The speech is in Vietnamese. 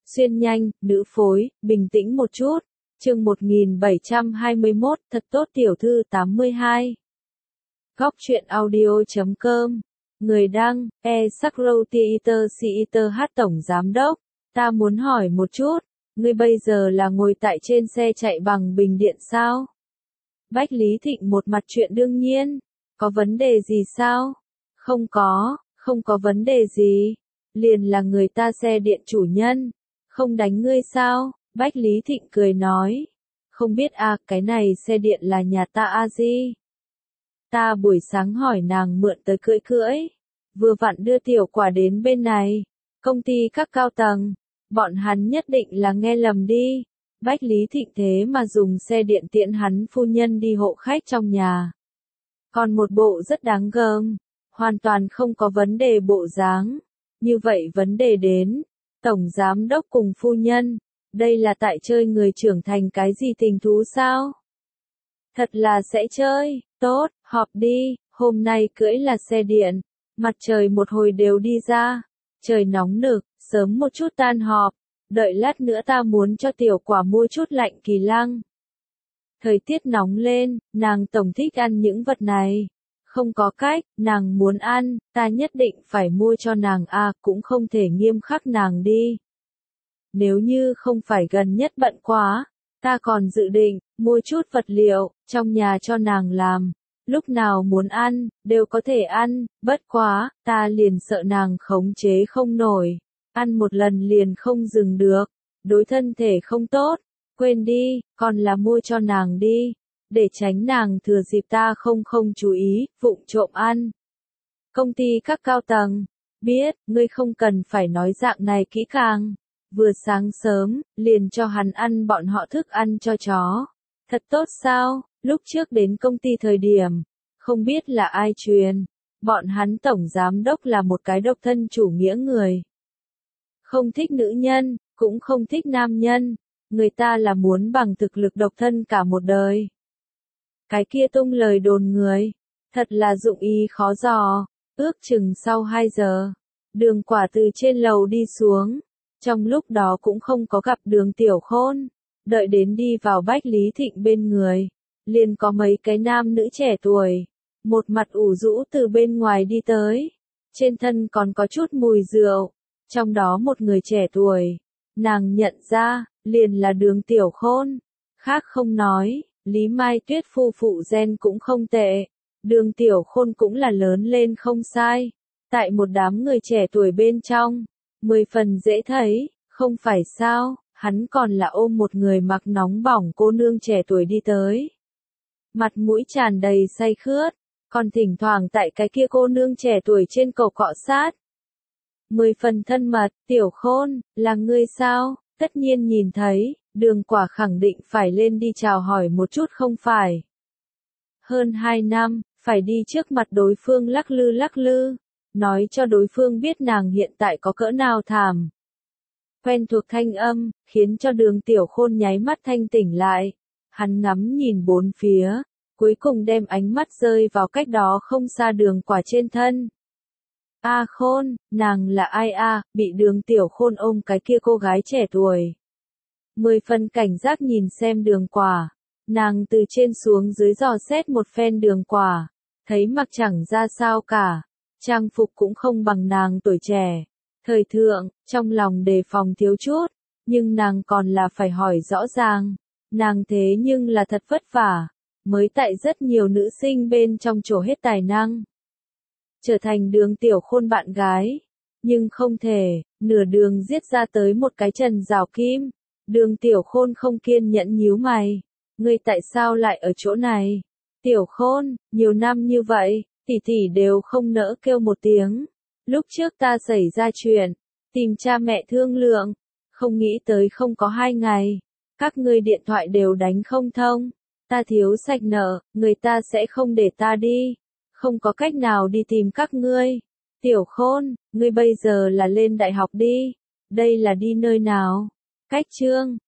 Xuyên nhanh, nữ phối, bình tĩnh một chút. Chương 1721, thật tốt tiểu thư 82. Góc truyện audio.com. Người đăng, Sakrotheater hát tổng giám đốc. Ta muốn hỏi một chút, ngươi bây giờ là ngồi tại trên xe chạy bằng bình điện sao? Bách Lý Thịnh một mặt chuyện đương nhiên. Có vấn đề gì sao? Không có vấn đề gì. Liền là người ta xe điện chủ nhân. Không đánh ngươi sao? Bách Lý Thịnh cười nói. Không biết cái này xe điện là nhà ta gì? Ta buổi sáng hỏi nàng mượn tới cưỡi. Vừa vặn đưa tiểu quả đến bên này. Công ty các cao tầng. Bọn hắn nhất định là nghe lầm đi. Bách Lý Thịnh thế mà dùng xe điện tiện hắn phu nhân đi hộ khách trong nhà. Còn một bộ rất đáng gờm. Hoàn toàn không có vấn đề bộ dáng. Như vậy vấn đề đến. Tổng giám đốc cùng phu nhân. Đây là tại chơi người trưởng thành cái gì tình thú sao? Thật là sẽ chơi. Tốt, họp đi. Hôm nay cưỡi là xe điện. Mặt trời một hồi đều đi ra. Trời nóng nực, sớm một chút tan họp. Đợi lát nữa ta muốn cho tiểu quả mua chút lạnh kỳ lăng. Thời tiết nóng lên, nàng tổng thích ăn những vật này. Không có cách, nàng muốn ăn, ta nhất định phải mua cho nàng cũng không thể nghiêm khắc nàng đi. Nếu như không phải gần nhất bận quá, ta còn dự định, mua chút vật liệu, trong nhà cho nàng làm. Lúc nào muốn ăn, đều có thể ăn, bất quá, ta liền sợ nàng khống chế không nổi. Ăn một lần liền không dừng được, đối thân thể không tốt. Quên đi, còn là mua cho nàng đi. Để tránh nàng thừa dịp ta không chú ý, vụng trộm ăn. Công ty các cao tầng. Biết, ngươi không cần phải nói dạng này kỹ càng. Vừa sáng sớm, liền cho hắn ăn bọn họ thức ăn cho chó. Thật tốt sao, lúc trước đến công ty thời điểm. Không biết là ai truyền. Bọn hắn tổng giám đốc là một cái độc thân chủ nghĩa người. Không thích nữ nhân, cũng không thích nam nhân. Người ta là muốn bằng thực lực độc thân cả một đời. Cái kia tung lời đồn người. Thật là dụng ý khó dò. Ước chừng sau 2 giờ. Đường quả từ trên lầu đi xuống. Trong lúc đó cũng không có gặp Đường Tiểu Khôn. Đợi đến đi vào Bách Lý Thịnh bên người. Liền có mấy cái nam nữ trẻ tuổi. Một mặt ủ rũ từ bên ngoài đi tới. Trên thân còn có chút mùi rượu. Trong đó một người trẻ tuổi. Nàng nhận ra, liền là Đường Tiểu Khôn. Khác không nói, Lý Mai Tuyết phu phụ gen cũng không tệ. Đường Tiểu Khôn cũng là lớn lên không sai. Tại một đám người trẻ tuổi bên trong. 10 phần dễ thấy, không phải sao, hắn còn là ôm một người mặc nóng bỏng cô nương trẻ tuổi đi tới. Mặt mũi tràn đầy say khướt, còn thỉnh thoảng tại cái kia cô nương trẻ tuổi trên cầu cọ sát. 10 phần thân mật, Tiểu Khôn, là ngươi sao? Tất nhiên nhìn thấy, Đường quả khẳng định phải lên đi chào hỏi một chút không phải. Hơn 2 năm, phải đi trước mặt đối phương lắc lư, nói cho đối phương biết nàng hiện tại có cỡ nào thảm. Quen thuộc thanh âm, khiến cho Đường Tiểu Khôn nháy mắt thanh tỉnh lại. Hắn ngắm nhìn bốn phía, cuối cùng đem ánh mắt rơi vào cách đó không xa Đường quả trên thân. Khôn, nàng là ai bị Đường Tiểu Khôn ôm cái kia cô gái trẻ tuổi. 10 phần cảnh giác nhìn xem Đường quả. Nàng từ trên xuống dưới dò xét một phen Đường quả. Thấy mặc chẳng ra sao cả. Trang phục cũng không bằng nàng tuổi trẻ. Thời thượng, trong lòng đề phòng thiếu chút. Nhưng nàng còn là phải hỏi rõ ràng. Nàng thế nhưng là thật vất vả. Mới tại rất nhiều nữ sinh bên trong trổ hết tài năng. Trở thành Đường Tiểu Khôn bạn gái. Nhưng không thể, nửa đường giết ra tới một cái Trần Rào Kim. Đường Tiểu Khôn không kiên nhẫn nhíu mày. Ngươi tại sao lại ở chỗ này? Tiểu Khôn, nhiều năm như vậy, tỷ tỷ đều không nỡ kêu một tiếng. Lúc trước ta xảy ra chuyện, tìm cha mẹ thương lượng. Không nghĩ tới không có 2 ngày. Các ngươi điện thoại đều đánh không thông. Ta thiếu sạch nợ, người ta sẽ không để ta đi. Không có cách nào đi tìm các ngươi. Tiểu Khôn, ngươi bây giờ là lên đại học đi. Đây là đi nơi nào? Cách Trương,